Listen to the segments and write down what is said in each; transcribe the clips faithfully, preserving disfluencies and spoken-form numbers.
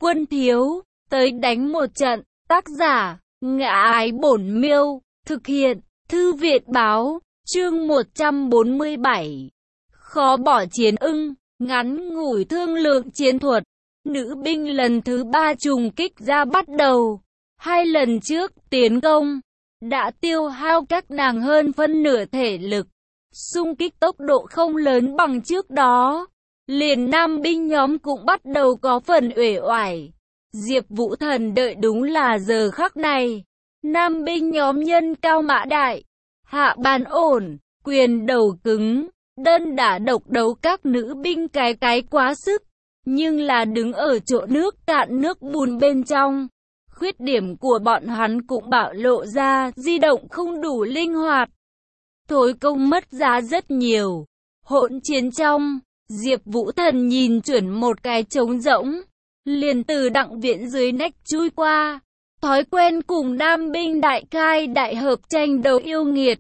Quân thiếu, tới đánh một trận. Tác giả, Ngã Ái Bổn Miêu. Thực hiện, Thư Viện Báo. Chương một trăm bốn mươi bảy. Khó bỏ chiến ưng. Ngắn ngủi thương lượng chiến thuật. Nữ binh lần thứ ba trùng kích ra bắt đầu. Hai lần trước tiến công đã tiêu hao các nàng hơn phân nửa thể lực. Xung kích tốc độ không lớn bằng trước đó. Liền nam binh nhóm cũng bắt đầu có phần uể oải. Diệp Vũ Thần đợi đúng là giờ khắc này. Nam binh nhóm nhân cao mã đại, hạ bàn ổn, quyền đầu cứng, đơn đả độc đấu các nữ binh cái cái quá sức. Nhưng là đứng ở chỗ nước cạn nước bùn bên trong. Khuyết điểm của bọn hắn cũng bạo lộ ra, di động không đủ linh hoạt. Thối công mất giá rất nhiều. Hỗn chiến trong, Diệp Vũ Thần nhìn chuẩn một cái trống rỗng, liền từ đặng viện dưới nách chui qua. Thói quen cùng nam binh đại cai đại hợp tranh đấu yêu nghiệt.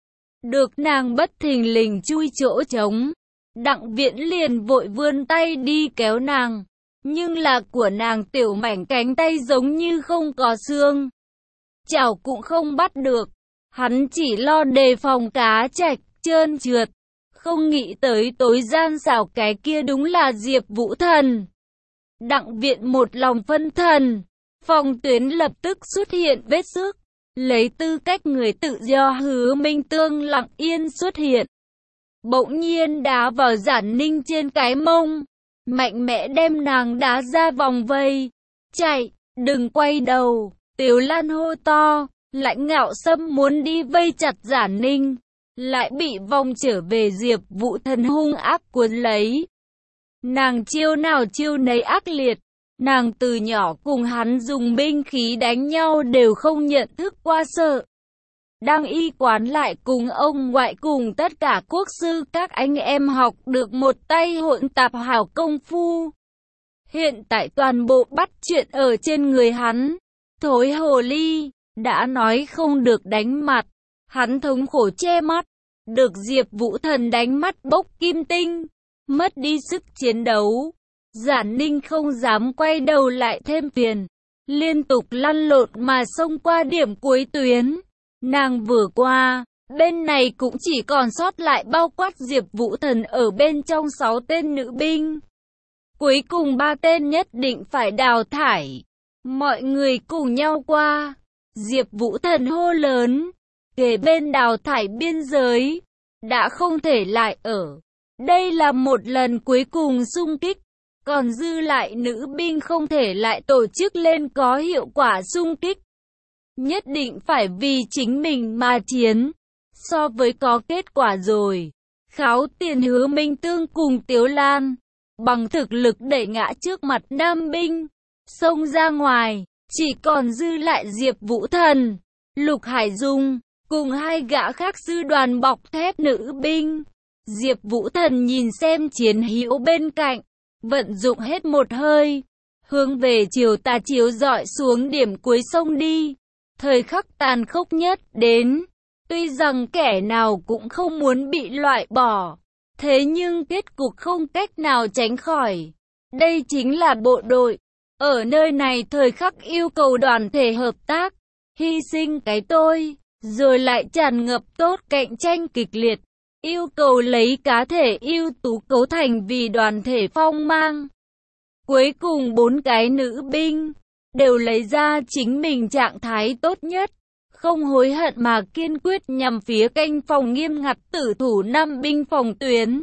Được nàng bất thình lình chui chỗ trống, đặng viện liền vội vươn tay đi kéo nàng. Nhưng là của nàng tiểu mảnh cánh tay giống như không có xương. Chảo cũng không bắt được. Hắn chỉ lo đề phòng cá trạch, trơn trượt. Không nghĩ tới tối gian xảo cái kia đúng là Diệp Vũ Thần. Đặng viện một lòng phân thần. Phòng tuyến lập tức xuất hiện vết xước. Lấy tư cách người tự do Hứa Minh Tương lặng yên xuất hiện. Bỗng nhiên đá vào Giản Ninh trên cái mông. Mạnh mẽ đem nàng đá ra vòng vây. Chạy, đừng quay đầu. Tiếu Lan hô to. Lãnh Ngạo Sâm muốn đi vây chặt Giản Ninh, lại bị vòng trở về Diệp Vũ Thần hung ác cuốn lấy. Nàng chiêu nào chiêu nấy ác liệt. Nàng từ nhỏ cùng hắn dùng binh khí đánh nhau đều không nhận thức qua sợ. Đang y quán lại cùng ông ngoại cùng tất cả quốc sư các anh em học được một tay hỗn tạp hảo công phu. Hiện tại toàn bộ bắt chuyện ở trên người hắn. Thối hồ ly, đã nói không được đánh mặt. Hắn thống khổ che mắt. Được Diệp Vũ Thần đánh mắt bốc kim tinh. Mất đi sức chiến đấu. Giản Ninh không dám quay đầu lại thêm phiền. Liên tục lăn lộn mà xông qua điểm cuối tuyến. Nàng vừa qua, bên này cũng chỉ còn sót lại bao quát Diệp Vũ Thần ở bên trong sáu tên nữ binh. Cuối cùng ba tên nhất định phải đào thải. Mọi người cùng nhau qua. Diệp Vũ Thần hô lớn. Kề bên đào thải biên giới. Đã không thể lại ở. Đây là một lần cuối cùng xung kích. Còn dư lại nữ binh không thể lại tổ chức lên có hiệu quả xung kích. Nhất định phải vì chính mình mà chiến. So với có kết quả rồi. Kháo tiền Hứa Minh Tương cùng Tiếu Lan. Bằng thực lực đẩy ngã trước mặt nam binh. Xông ra ngoài. Chỉ còn dư lại Diệp Vũ Thần, Lục Hải Dung, cùng hai gã khác sư đoàn bọc thép nữ binh. Diệp Vũ Thần nhìn xem chiến hữu bên cạnh. Vận dụng hết một hơi. Hướng về chiều tà chiếu dọi xuống điểm cuối sông đi. Thời khắc tàn khốc nhất đến. Tuy rằng kẻ nào cũng không muốn bị loại bỏ. Thế nhưng kết cục không cách nào tránh khỏi. Đây chính là bộ đội. Ở nơi này thời khắc yêu cầu đoàn thể hợp tác. Hy sinh cái tôi. Rồi lại tràn ngập tốt cạnh tranh kịch liệt. Yêu cầu lấy cá thể ưu tú cấu thành vì đoàn thể phong mang. Cuối cùng bốn cái nữ binh đều lấy ra chính mình trạng thái tốt nhất. Không hối hận mà kiên quyết nhằm phía canh phòng nghiêm ngặt tử thủ năm binh phòng tuyến.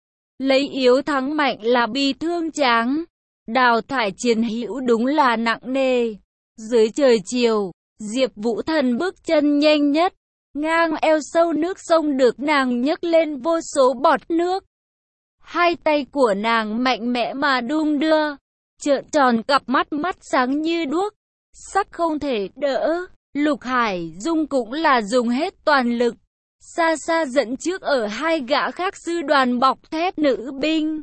Lấy yếu thắng mạnh là bi thương tráng. Đào thải chiến hữu đúng là nặng nề. Dưới trời chiều, Diệp Vũ Thần bước chân nhanh nhất. Ngang eo sâu nước sông được nàng nhấc lên vô số bọt nước. Hai tay của nàng mạnh mẽ mà đung đưa. Trợn tròn cặp mắt mắt sáng như đuốc. Sắc không thể đỡ. Lục Hải Dung cũng là dùng hết toàn lực. Xa xa dẫn trước ở hai gã khác sư đoàn bọc thép nữ binh.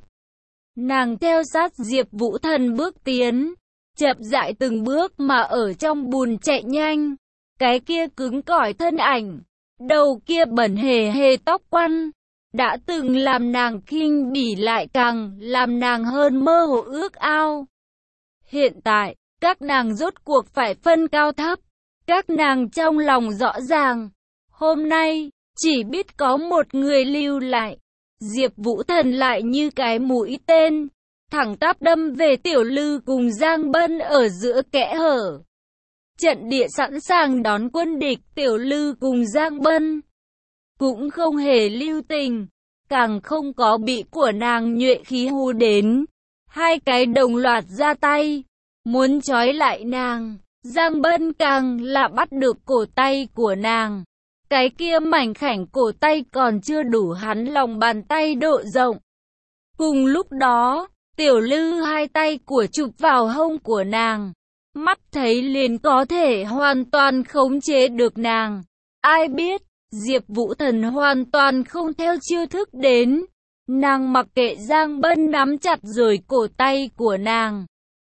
Nàng theo sát Diệp Vũ Thần bước tiến. Chậm rãi từng bước mà ở trong bùn chạy nhanh. Cái kia cứng cỏi thân ảnh. Đầu kia bẩn hề hề tóc quăn. Đã từng làm nàng khinh bỉ lại càng làm nàng hơn mơ hồ ước ao. Hiện tại, các nàng rốt cuộc phải phân cao thấp. Các nàng trong lòng rõ ràng, hôm nay, chỉ biết có một người lưu lại. Diệp Vũ Thần lại như cái mũi tên, thẳng tắp đâm về Tiểu Lư cùng Giang Bân ở giữa kẽ hở. Trận địa sẵn sàng đón quân địch, Tiểu Lư cùng Giang Bân cũng không hề lưu tình, càng không có bị của nàng nhuệ khí hù đến. Hai cái đồng loạt ra tay, muốn trói lại nàng. Giang Bân càng là bắt được cổ tay của nàng. Cái kia mảnh khảnh cổ tay còn chưa đủ hắn lòng bàn tay độ rộng. Cùng lúc đó, Tiểu Lư hai tay của chụp vào hông của nàng. Mắt thấy liền có thể hoàn toàn khống chế được nàng. Ai biết, Diệp Vũ Thần hoàn toàn không theo chiêu thức đến. Nàng mặc kệ Giang Bân nắm chặt rồi cổ tay của nàng,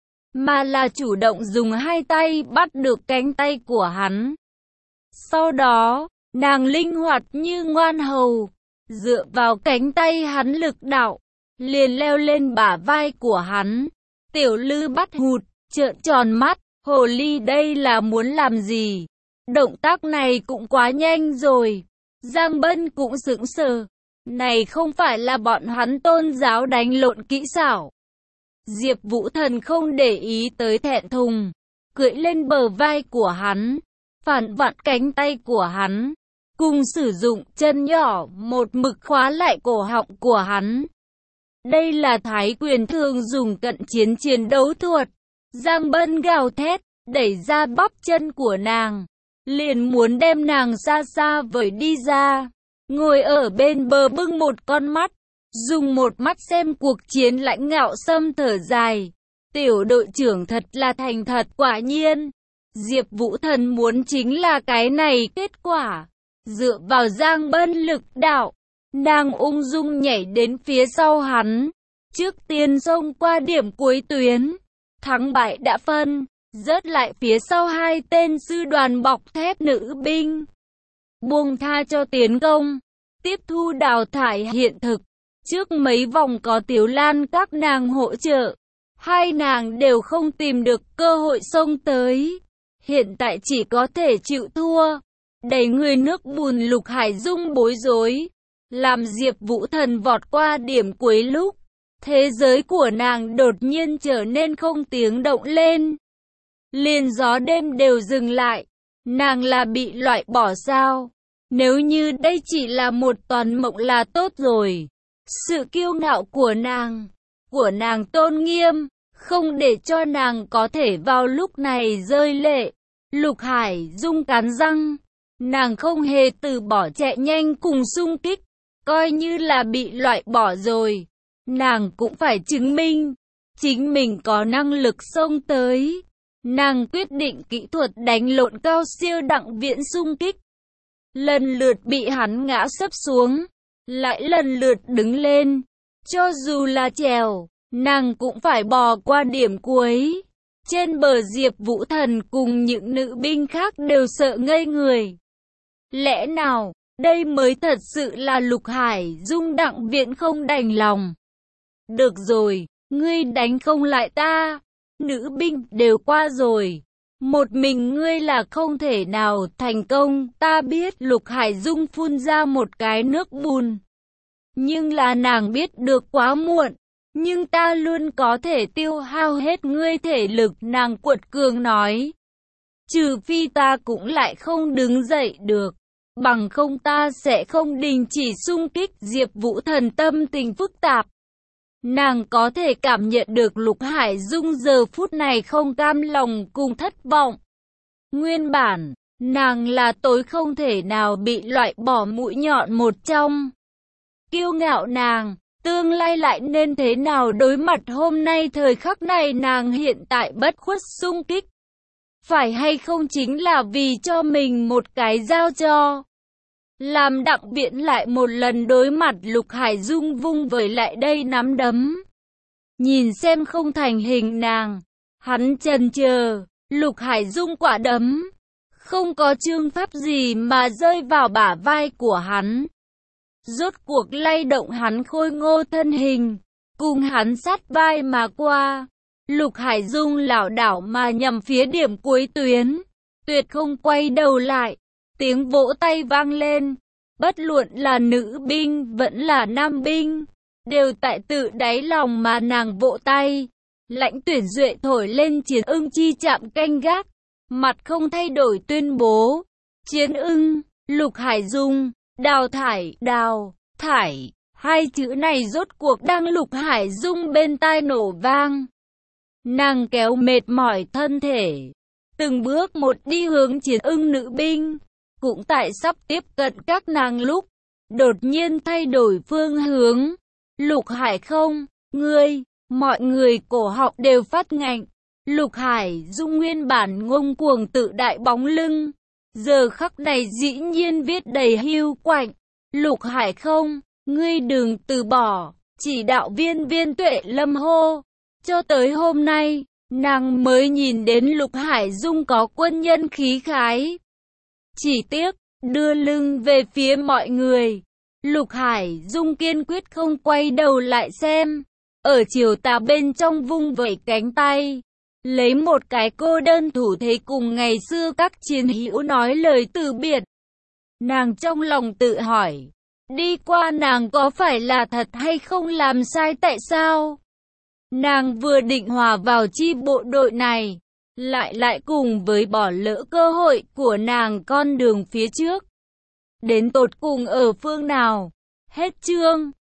mà là chủ động dùng hai tay bắt được cánh tay của hắn. Sau đó, nàng linh hoạt như ngoan hầu, dựa vào cánh tay hắn lực đạo, liền leo lên bả vai của hắn. Tiểu Lư bắt hụt, trợn tròn mắt, hồ ly đây là muốn làm gì? Động tác này cũng quá nhanh rồi. Giang Bân cũng sững sờ. Này không phải là bọn hắn tôn giáo đánh lộn kỹ xảo. Diệp Vũ Thần không để ý tới thẹn thùng, cưỡi lên bờ vai của hắn, phản vặn cánh tay của hắn, cùng sử dụng chân nhỏ một mực khóa lại cổ họng của hắn. Đây là Thái Quyền thường dùng cận chiến chiến đấu thuật. Giang Bân gào thét, đẩy ra bắp chân của nàng, liền muốn đem nàng xa xa vời đi ra. Ngồi ở bên bờ bưng một con mắt, dùng một mắt xem cuộc chiến lãnh ngạo xâm thở dài. Tiểu đội trưởng thật là thành thật, quả nhiên. Diệp Vũ Thần muốn chính là cái này kết quả. Dựa vào Giang Bân lực đạo, nàng ung dung nhảy đến phía sau hắn. Trước tiên xông qua điểm cuối tuyến, thắng bại đã phân, rớt lại phía sau hai tên sư đoàn bọc thép nữ binh. Buông tha cho tiến công, tiếp thu đào thải hiện thực. Trước mấy vòng có Tiếu Lan các nàng hỗ trợ, hai nàng đều không tìm được cơ hội xông tới. Hiện tại chỉ có thể chịu thua, đẩy người nước bùn. Lục Hải Dung bối rối, làm Diệp Vũ Thần vọt qua điểm cuối lúc, thế giới của nàng đột nhiên trở nên không tiếng động lên. Liền gió đêm đều dừng lại, nàng là bị loại bỏ sao? Nếu như đây chỉ là một toàn mộng là tốt rồi. Sự kiêu ngạo của nàng, của nàng tôn nghiêm, không để cho nàng có thể vào lúc này rơi lệ. Lục Hải Dung cắn răng, nàng không hề từ bỏ chạy nhanh cùng xung kích, coi như là bị loại bỏ rồi. Nàng cũng phải chứng minh, chính mình có năng lực xông tới. Nàng quyết định kỹ thuật đánh lộn cao siêu Đặng Viễn xung kích. Lần lượt bị hắn ngã sấp xuống, lại lần lượt đứng lên. Cho dù là trèo, nàng cũng phải bò qua điểm cuối. Trên bờ Diệp Vũ Thần cùng những nữ binh khác đều sợ ngây người. Lẽ nào, đây mới thật sự là Lục Hải Dung? Đặng Viễn không đành lòng. Được rồi, ngươi đánh không lại ta. Nữ binh đều qua rồi. Một mình ngươi là không thể nào thành công. Ta biết. Lục Hải Dung phun ra một cái nước bùn. Nhưng là nàng biết được quá muộn. Nhưng ta luôn có thể tiêu hao hết ngươi thể lực, nàng cuột cường nói. Trừ phi ta cũng lại không đứng dậy được, bằng không ta sẽ không đình chỉ xung kích. Diệp Vũ Thần tâm tình phức tạp. Nàng có thể cảm nhận được Lục Hải Dung giờ phút này không cam lòng cùng thất vọng. Nguyên bản, nàng là tối không thể nào bị loại bỏ mũi nhọn một trong. Kiêu ngạo nàng, tương lai lại nên thế nào đối mặt hôm nay thời khắc này? Nàng hiện tại bất khuất xung kích, phải hay không chính là vì cho mình một cái giao cho. Làm Đặng Viễn lại một lần đối mặt Lục Hải Dung vung vẩy lại đây nắm đấm. Nhìn xem không thành hình nàng, hắn chần chờ. Lục Hải Dung quả đấm không có chương pháp gì mà rơi vào bả vai của hắn. Rốt cuộc lay động hắn khôi ngô thân hình, cùng hắn sát vai mà qua. Lục Hải Dung lảo đảo mà nhằm phía điểm cuối tuyến, tuyệt không quay đầu lại. Tiếng vỗ tay vang lên, bất luận là nữ binh vẫn là nam binh, đều tại tự đáy lòng mà nàng vỗ tay. Lãnh Tuyển Duệ thổi lên Chiến Ưng chi chạm canh gác, mặt không thay đổi tuyên bố: Chiến Ưng, Lục Hải Dung, đào thải, đào thải. Hai chữ này rốt cuộc đang Lục Hải Dung bên tai nổ vang. Nàng kéo mệt mỏi thân thể, từng bước một đi hướng Chiến Ưng nữ binh. Cũng tại sắp tiếp cận các nàng lúc, đột nhiên thay đổi phương hướng. Lục Hải không, ngươi, mọi người cổ họng đều phát ngạnh. Lục Hải Dung nguyên bản ngông cuồng tự đại bóng lưng, giờ khắc này dĩ nhiên viết đầy hiu quạnh. Lục Hải không, ngươi đừng từ bỏ, chỉ đạo viên Viên Tuệ Lâm hô. Cho tới hôm nay, nàng mới nhìn đến Lục Hải Dung có quân nhân khí khái. Chỉ tiếc, đưa lưng về phía mọi người, Lục Hải Dung kiên quyết không quay đầu lại xem. Ở chiều tà bên trong vung vẩy cánh tay, lấy một cái cô đơn thủ thế cùng ngày xưa các chiến hữu nói lời từ biệt. Nàng trong lòng tự hỏi, đi qua nàng có phải là thật hay không làm sai tại sao? Nàng vừa định hòa vào chi bộ đội này, lại lại cùng với bỏ lỡ cơ hội của nàng con đường phía trước. Đến tột cùng ở phương nào? Hết chương.